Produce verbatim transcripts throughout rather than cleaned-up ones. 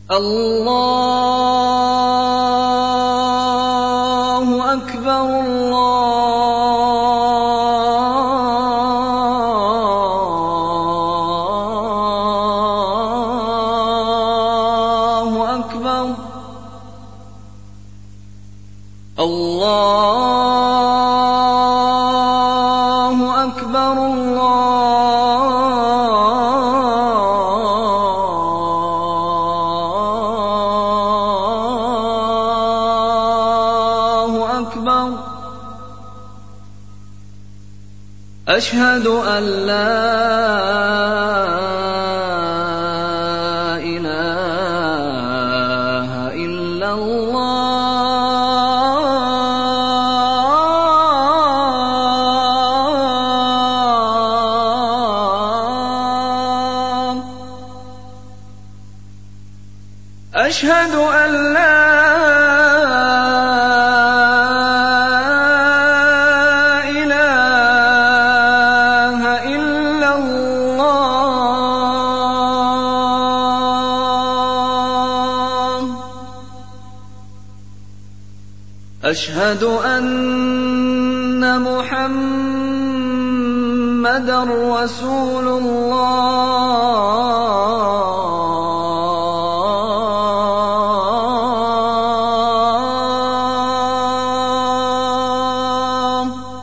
الله أكبر الله أكبر الله أكبر الله أكبر. أشهد أن لا إله إلا الله. أشهد أن لا أشهد أن محمدًا رسول الله.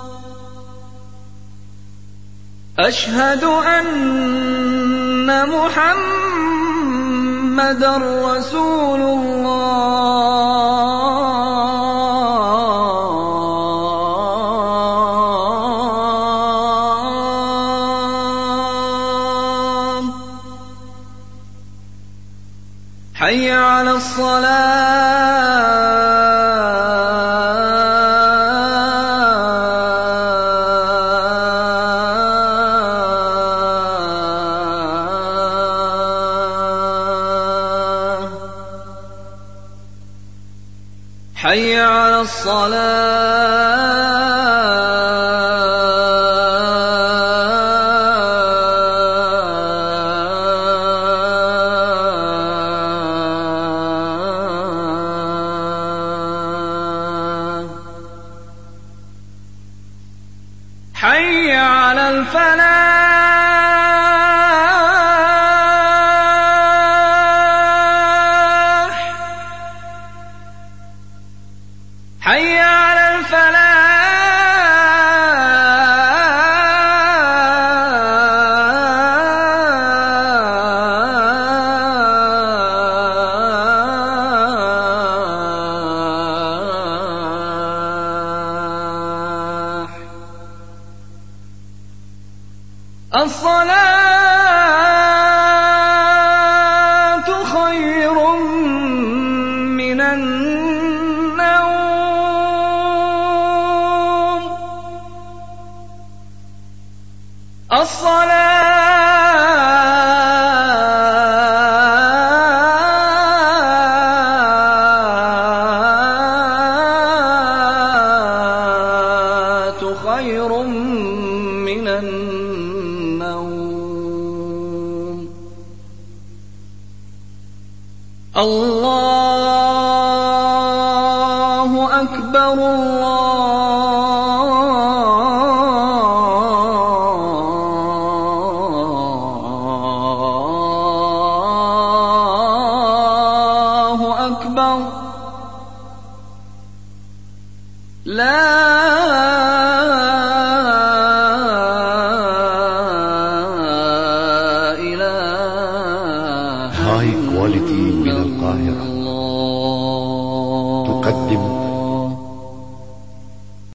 أشهد أن محمدًا رسول الله. حي على الصلاة. حي على الصلاة. حي على الفلاح. حي على الفلاح. الصلاة خير من النوم. الصلاة خير من النوم. الله أكبر الله أكبر. لا هاي كواليتي من القاهرة تقدم